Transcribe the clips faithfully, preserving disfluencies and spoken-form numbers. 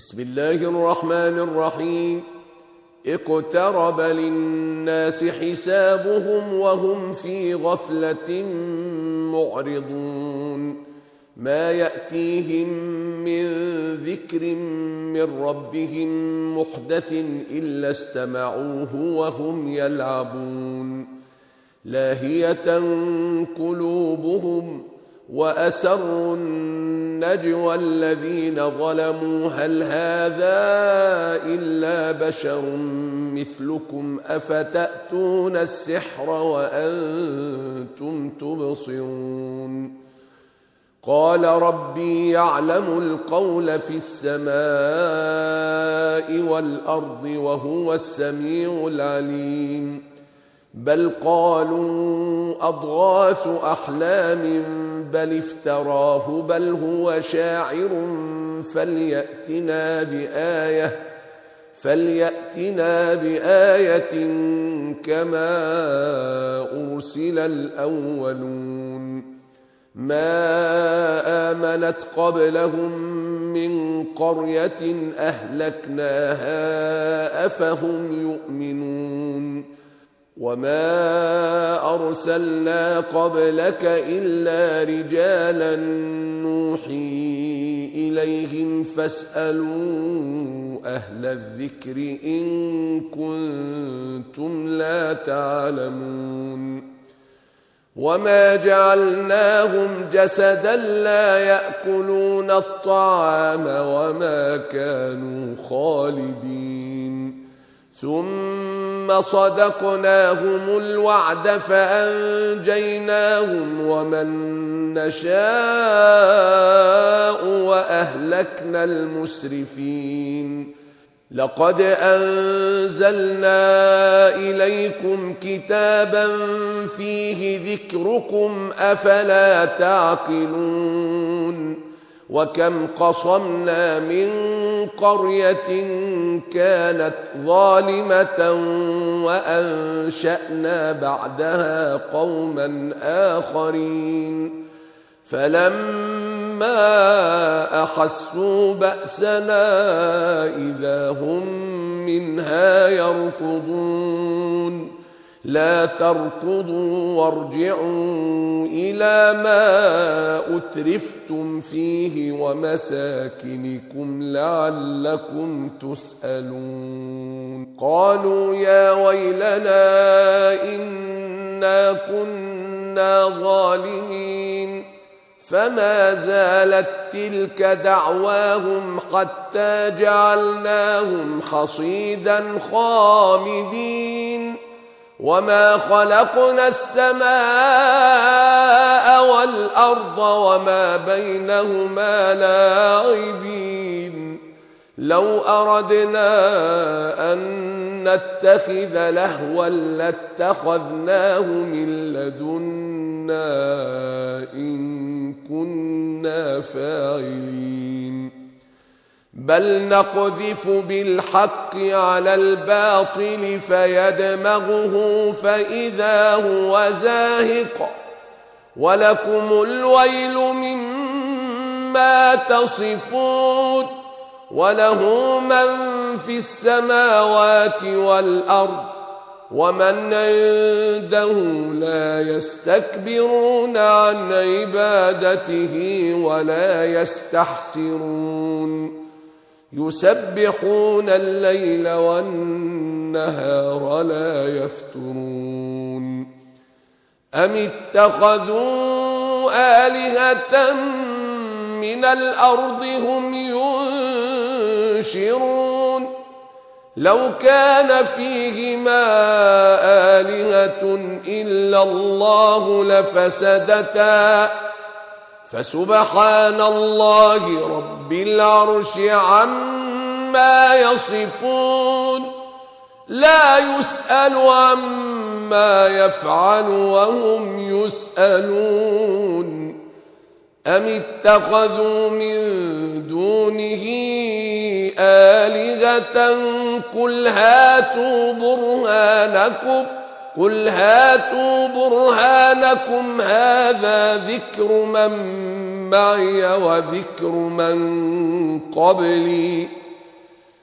بسم الله الرحمن الرحيم. اقترب للناس حسابهم وهم في غفلة معرضون. ما يأتيهم من ذكر من ربهم محدث إلا استمعوه وهم يلعبون. لاهية قلوبهم وأسروا النجوى الذين ظلموا هل هذا إلا بشر مثلكم أفتأتون السحر وأنتم تبصرون. قال ربي يعلم القول في السماء والأرض وهو السميع العليم. بل قالوا أضغاث أحلام بل افتراه بل هو شاعر فليأتنا بآية فليأتنا بآية كما أرسل الأولون. ما آمنت قبلهم من قرية أهلكناها أفهم يؤمنون. وما أرسلنا قبلك إلا رجالا نوحي إليهم فاسألوا أهل الذكر إن كنتم لا تعلمون. وما جعلناهم جسدا لا يأكلون الطعام وما كانوا خالدين. ثم صدقناهم الوعد فأنجيناهم ومن نشاء وأهلكنا المسرفين. لقد أنزلنا إليكم كتابا فيه ذكركم أفلا تعقلون. وكم قصمنا من قرية كانت ظالمة وأنشأنا بعدها قوما آخرين. فلما أحسوا بأسنا إذا هم منها يركضون. لا تركضوا وارجعوا إلى ما أترفتم فيه ومساكنكم لعلكم تسألون. قالوا يا ويلنا إنا كنا ظالمين. فما زالت تلك دعواهم حتى جعلناهم حصيدا خامدين. وما خلقنا السماء والأرض وما بينهما لاعبين. لو أردنا أن نتخذ لهوا لاتخذناه من لدنا إن كنا فاعلين. بل نقذف بالحق على الباطل فيدمغه فإذا هو زاهق. ولكم الويل مما تصفون. وله من في السماوات والأرض ومن عنده لا يستكبرون عن عبادته ولا يستحسرون. يسبحون الليل والنهار لا يفترون. أم اتخذوا آلهة من الأرض هم ينشرون. لو كان فيهما آلهة إلا الله لفسدتا فسبحان الله رب العرش عما يصفون. لا يسأل عما يفعل وهم يسألون. أم اتخذوا من دونه آلهة قل هاتوا برهانكم قل هاتوا برهانكم هذا ذكر من معي وذكر من قبلي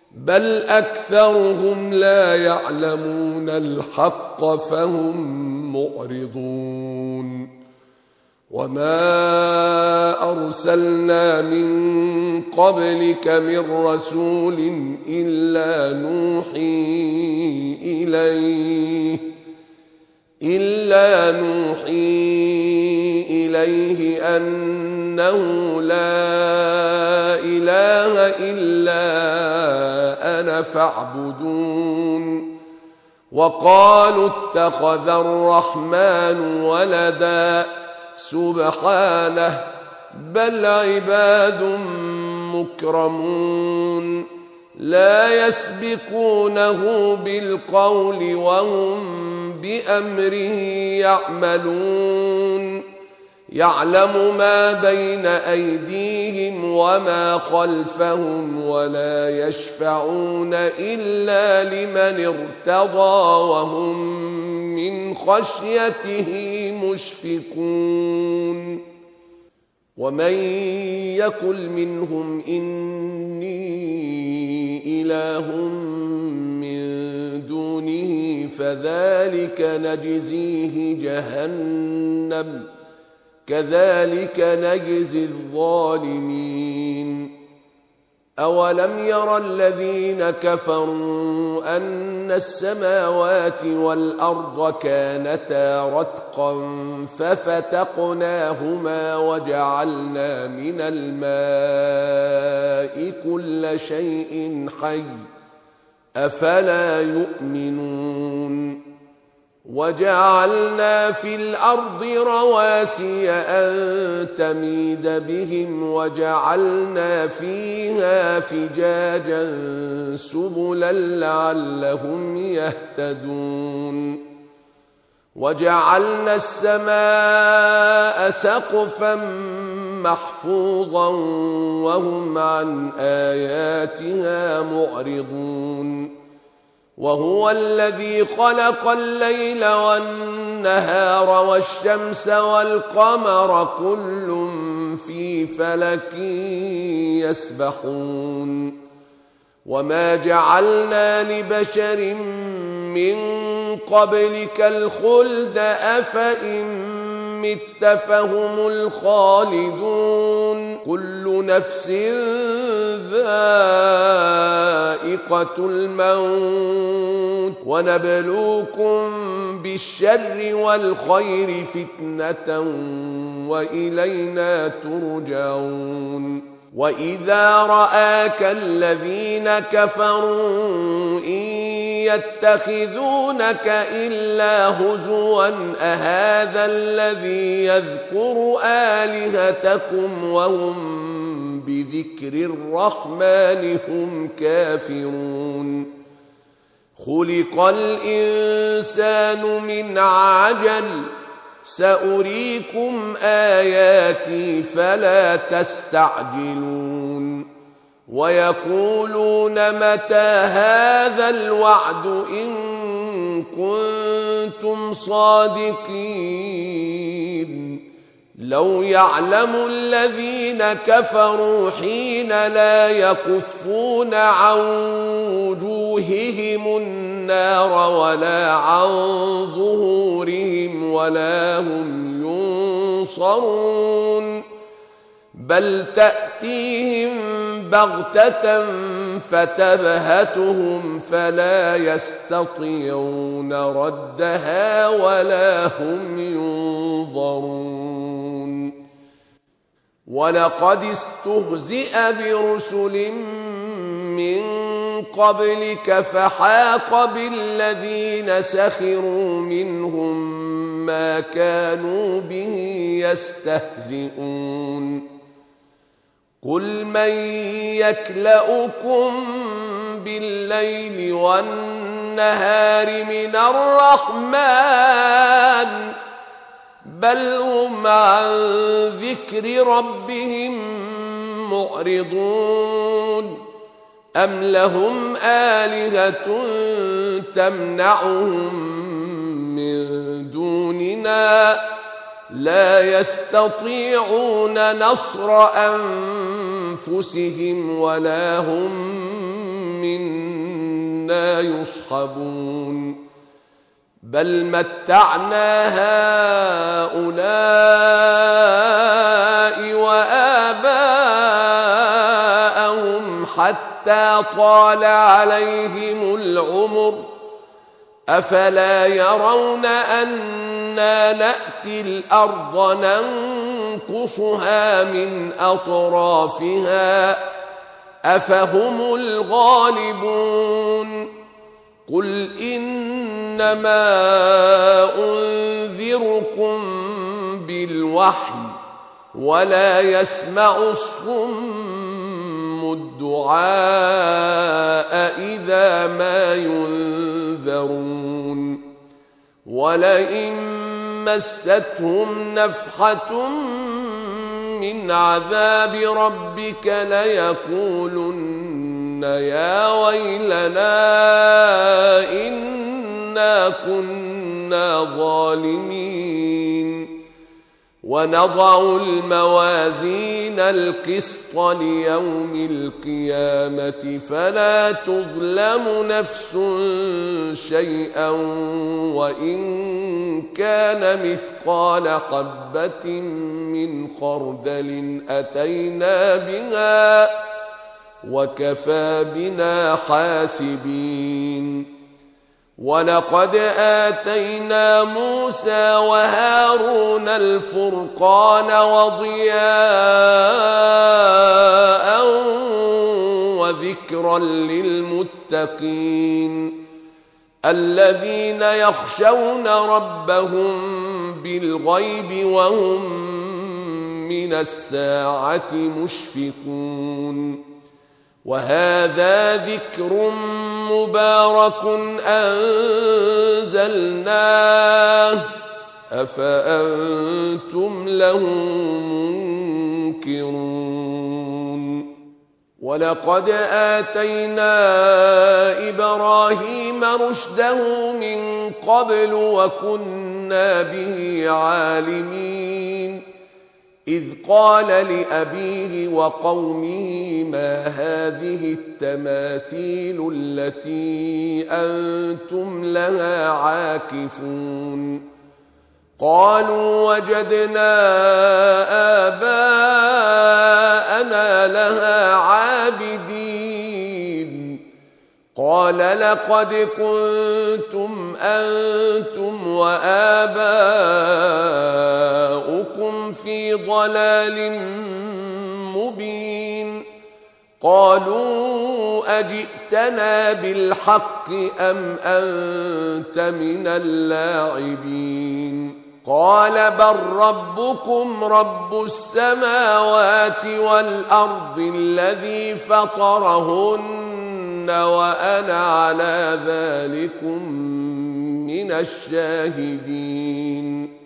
بل أكثرهم لا يعلمون الحق فهم معرضون وما أرسلنا من قبلك من رسول إلا نوحي إليه إلا نوحي إليه أنه لا إله إلا أنا فاعبدون وقالوا اتخذ الرحمن ولدا سبحانه بل عباد مكرمون لا يسبقونه بالقول وهم بأمره يعملون يعلم ما بين أيديهم وما خلفهم ولا يشفعون إلا لمن ارتضى وهم من خشيته مشفقون ومن يقل منهم إني إله من دونه فذلك نجزيه جهنم كذلك نجزي الظالمين أولم ير الذين كفروا أن السماوات والأرض كانتا رتقا ففتقناهما وجعلنا من الماء كل شيء حي أفلا يؤمنون وجعلنا في الأرض رواسي أن تميد بهم وجعلنا فيها فجاجا سبلا لعلهم يهتدون وجعلنا السماء سقفا محفوظا وهم عن آياتها معرضون وهو الذي خلق الليل والنهار والشمس والقمر كل في فلك يسبحون وما جعلنا لبشر من قبلك الخلد أفإن مت فهم الخالدون كل نفس ذائقة الموت ونبلوكم بالشر والخير فتنة وإلينا ترجعون وإذا رآك الذين كفروا إن يتخذونك إلا هزوا أهذا الذي يذكر آلهتكم وهم بذكر الرحمن هم كافرون خلق الإنسان من عجل سأريكم آياتي فلا تستعجلون ويقولون متى هذا الوعد إن كنتم صادقين لو يعلم الذين كفروا حين لا يكفون عن وجوههم النار ولا عن ظهورهم ولا هم ينصرون بل تأتيهم بغتة فتبهتهم فلا يستطيعون ردها ولا هم ينظرون ولقد استهزئ برسل من قبلك فحاق بالذين سخروا منهم ما كانوا به يستهزئون قل من يكلؤكم بالليل والنهار من الرحمن بل هم عن ذكر ربهم معرضون أم لهم آلهة تمنعهم من دوننا لا يستطيعون نصر أنفسهم ولا هم منا يصحبون بل متعنا هؤلاء وآباءهم حتى طال عليهم العمر أفلا يرون أنا نأتي الأرض ننقصها من أطرافها أفهم الغالبون قل إنما أنذركم بالوحي ولا يسمع الصم الدعاء إذا ما ينذرون ولئن مستهم نفحة من عذاب ربك ليقولن يا ويلنا إنا كنا ظالمين ونضع الموازين القسط ليوم القيامة فلا تظلم نفس شيئا وإن كان مثقال حبة من خردل أتينا بها وكفى بنا حاسبين ولقد آتينا موسى وهارون الفرقان وضياء وذكرا للمتقين الذين يخشون ربهم بالغيب وهم من الساعة مشفقون وهذا ذكر مبارك أنزلناه أفأنتم له منكرون ولقد آتينا إبراهيم رشده من قبل وكنا به عالمين إذ قال لأبيه وقومه ما هذه التماثيل التي أنتم لها عاكفون قالوا وجدنا آباءنا لها عابدين قال لقد كنتم أنتم وآباؤكم في ضلال مبين قالوا أجئتنا بالحق أم أنت من اللاعبين قال بل ربكم رب السماوات والأرض الذي فطرهن وأنا على ذلكم من الشاهدين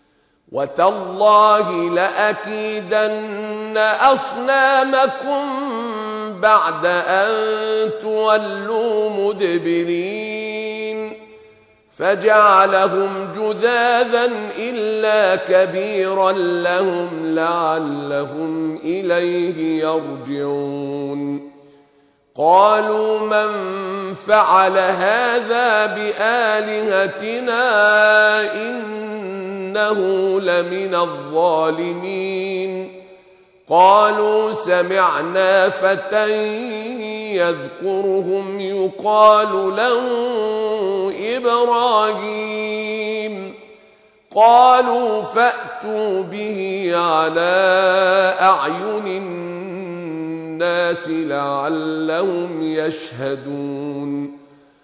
وتالله لأكيدن أصنامكم بعد أن تولوا مدبرين فجعلهم جذاذا إلا كبيرا لهم لعلهم إليه يرجعون قالوا من فعل هذا بآلهتنا إنه لمن الظالمين قالوا سمعنا فتى يذكرهم يقال له إبراهيم قالوا فأتوا به على أعين الناس لعلهم يشهدون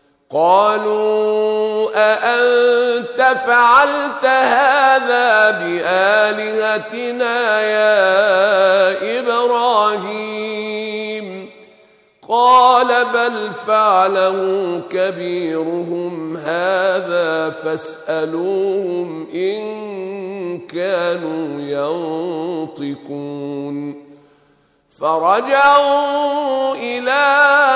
قالوا أأنت فعلت هذا بآلهتنا يا إبراهيم قال بل فعله كبيرهم هذا فاسألوهم إن كانوا ينطقون فرجعوا إلى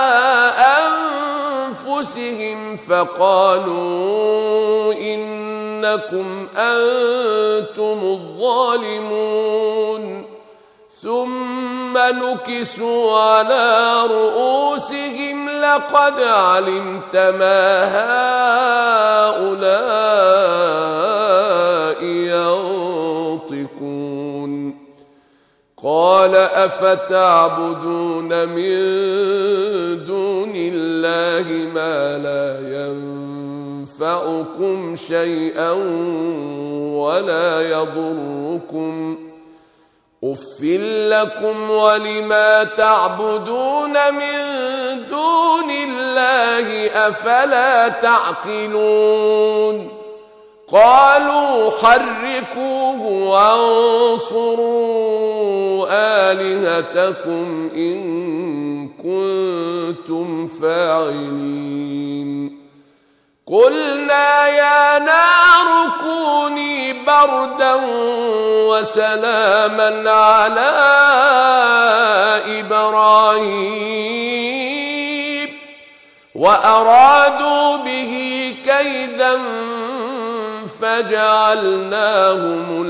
أنفسهم فقالوا إنكم أنتم الظالمون ثم نكسوا على رؤوسهم لقد علمت ما هؤلاء ينطقون قال أفتعبدون من دون الله ما لا ينفعكم شيئا ولا يضركم أُفٍّ لكم ولما تعبدون من دون الله أفلا تعقلون قالوا حرقوه وانصروا آلهتكم إن كنتم فاعلين قلنا يا نار كوني بردا وسلاما على إبراهيم وأرادوا به كيدا فجعلناهم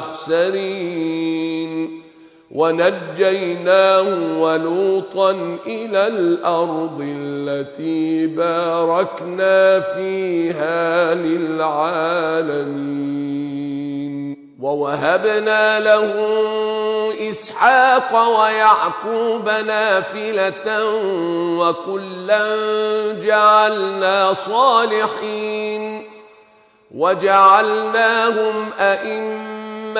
الأخسرين ونجيناه ولوطا إلى الأرض التي باركنا فيها للعالمين ووهبنا له إسحاق ويعقوب نافلة وكلا جعلنا صالحين وجعلناهم أئمة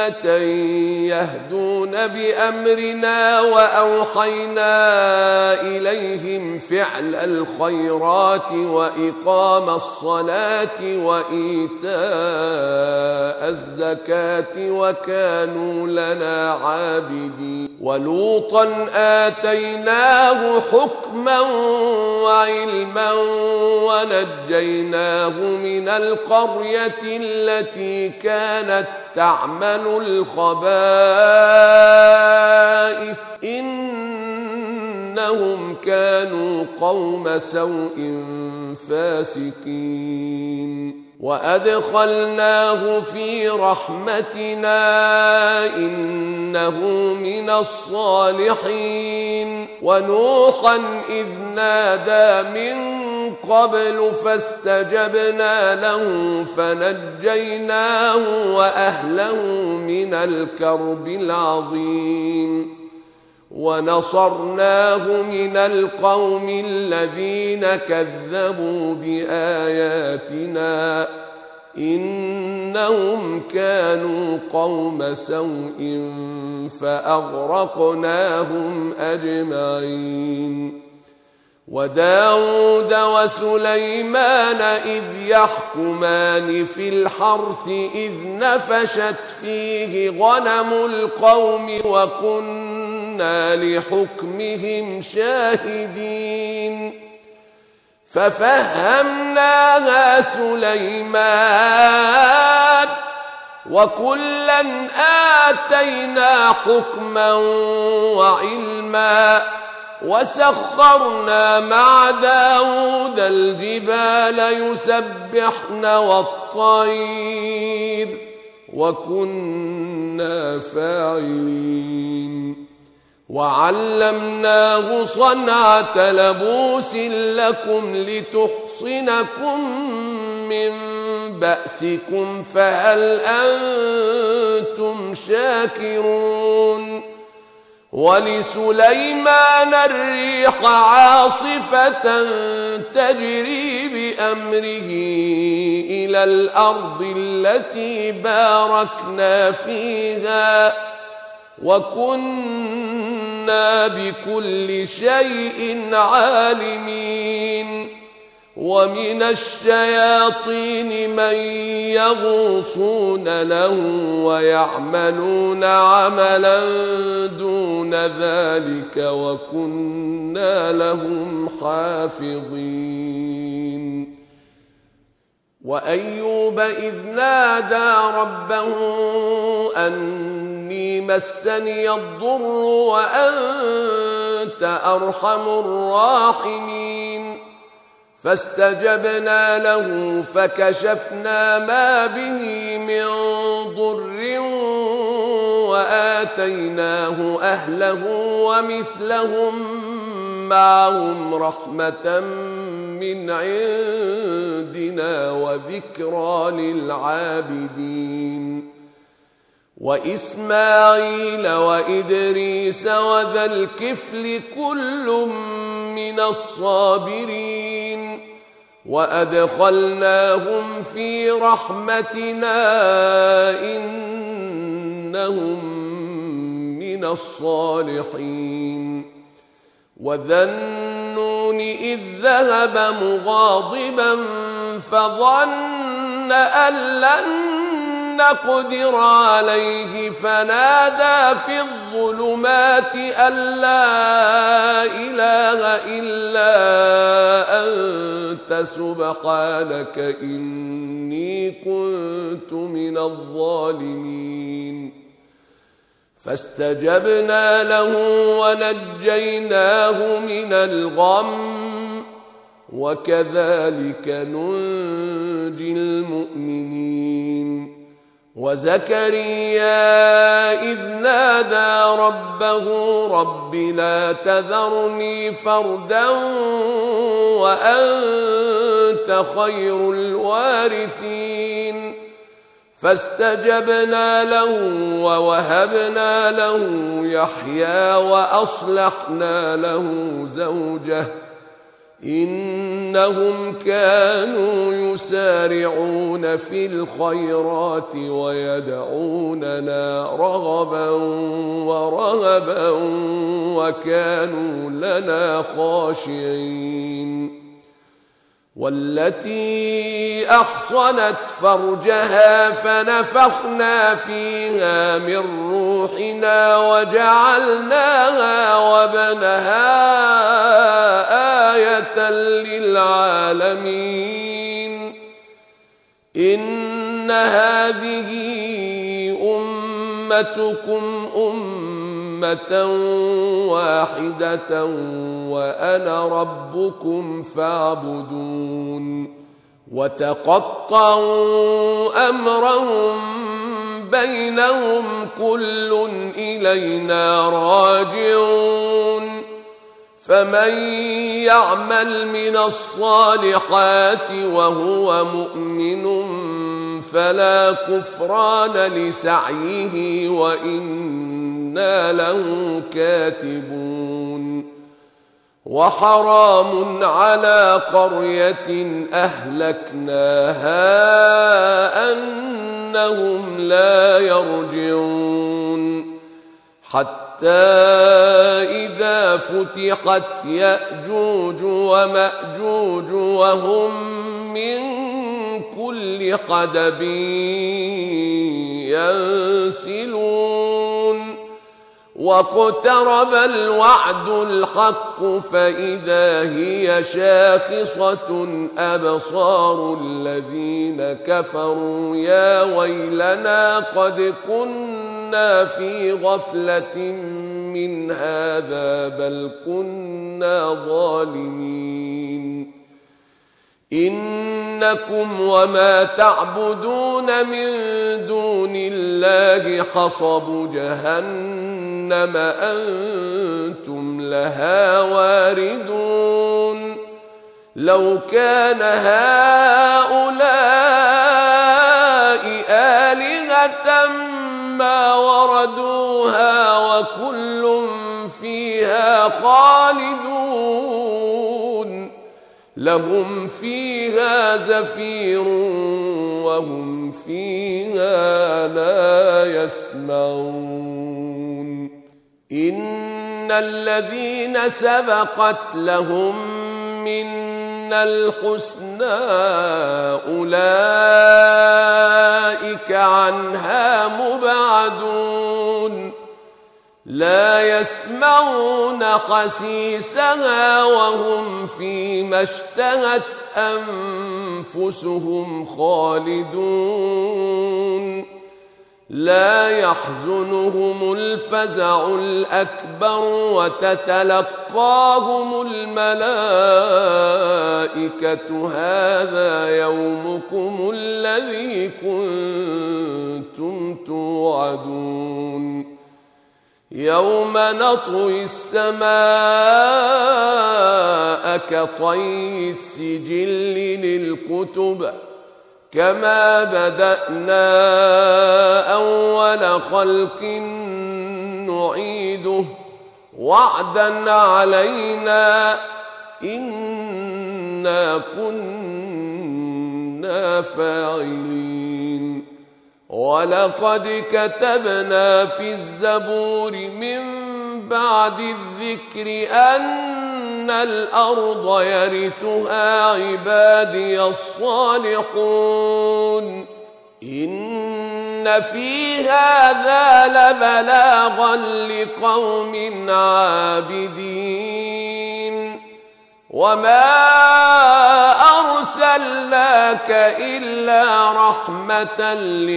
يهدون بأمرنا وأوحينا إليهم فعل الخيرات وإقام الصلاة وإيتاء الزكاة وكانوا لنا عابدين ولوطا آتيناه حكما وعلما ونجيناه من القرية التي كانت تعمل الخبائث إنهم كانوا قوم سوء فاسقين وأدخلناه في رحمتنا إنه من الصالحين ونوحا إذ نادى من قبل فاستجبنا له فنجيناه وأهله من الكرب العظيم ونصرناه من القوم الذين كذبوا بآياتنا إنهم كانوا قوم سوء فأغرقناهم أجمعين وداود وسليمان إذ يحكمان في الحرث إذ نفشت فيه غنم القوم وكنا لحكمهم شاهدين ففهمناها سليمان وكلا آتينا حكما وعلما وسخرنا مع داود الجبال يسبحن والطير وكنا فاعلين وعلمناه صنعة لبوس لكم لتحصنكم من بأسكم فهل أنتم شاكرون ولسليمان الريح عاصفة تجري بأمره إلى الأرض التي باركنا فيها وكنا بكل شيء عالمين ومن الشياطين من يغوصون له ويعملون عملا دون ذلك وكنا لهم حافظين وأيوب إذ نادى ربه أني مسني الضر وأنت أرحم الراحمين فاستجبنا له فكشفنا ما به من ضر وآتيناه أهله ومثلهم معهم رحمة من عندنا وذكرى للعابدين وإسماعيل وإدريس وذا الكفل كل من الصابرين وأدخلناهم في رحمتنا إنهم من الصالحين وذا النون إذ ذهب مغاضبا فظن أن لن نقدر عليه فنادى في الظلمات أن لا إله إلا أنت سبحانك إني كنت من الظالمين فاستجبنا له ونجيناه من الغم وكذلك ننجي المؤمنين وزكريا إذ نادى ربه رب لا تذرني فردا وأنت خير الوارثين فاستجبنا له ووهبنا له يحيى وأصلحنا له زوجه إنهم كانوا يسارعون في الخيرات ويدعوننا رغبا ورهبا وكانوا لنا خاشعين والتي أحصنت فرجها فنفخنا فيها من روحنا وجعلناها وابنها آية للعالمين إن هذه أمتكم أمة واحدة وأنا ربكم فاعبدون وتقطعوا أمرهم بينهم كل إلينا راجعون فمن يعمل من الصالحات وهو مؤمن فلا كفران لسعيه وإنا له كاتبون وحرام على قرية أهلكناها أنهم لا يرجعون حتى إذا فتحت يأجوج ومأجوج وهم من كل حدب ينسلون واقترب الوعد الحق فإذا هي شاخصة أبصار الذين كفروا يا ويلنا قد كنا في غفلة من هذا بل كنا ظالمين إنكم وما تعبدون من دون الله حصب جهنم أنتم لها واردون لو كان هؤلاء آلهة ما وردوها وكل فيها خالدون لهم فيها زفير وهم فيها لا يسمعون إن الذين سبقت لهم منا الحسنى أولئك عنها مبعدون لا يسمعون حسيسها وهم فيما اشتهت أنفسهم خالدون لا يحزنهم الفزع الأكبر وتتلقاهم الملائكة هذا يومكم الذي كنتم توعدون يوم نطوي السماء كطي السجل للكتب كما بدأنا أول خلق نعيده وعدا علينا إنا كنا فاعلين ولقد كتبنا في الزبور من بعد الذكر أن الأرض يرثها عبادي الصالحون إن في هذا لبلاغا لقوم عابدين وما أرسلناك إلا رحمة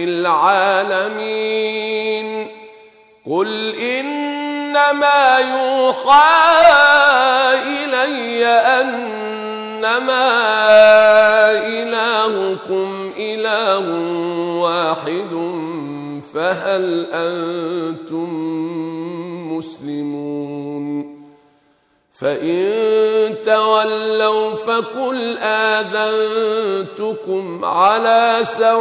للعالمين قل إنما يوحى إلي أنما إلهكم إله واحد فهل أنتم مسلمون فإن تولوا فقل آذنتكم على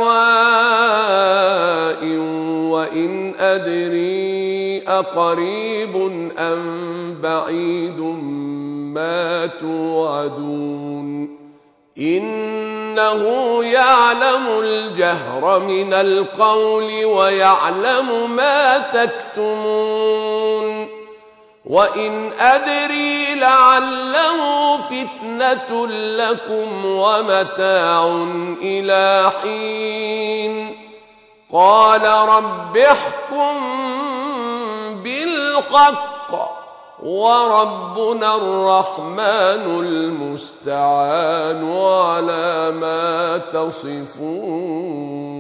سواء وإن أدري أقريب أم بعيد ما توعدون إنه يعلم الجهر من القول ويعلم ما تكتمون وإن أدري لعله فتنة لكم ومتاع إلى حين قال رب احكم بالحق وربنا الرحمن المستعان على ما تصفون.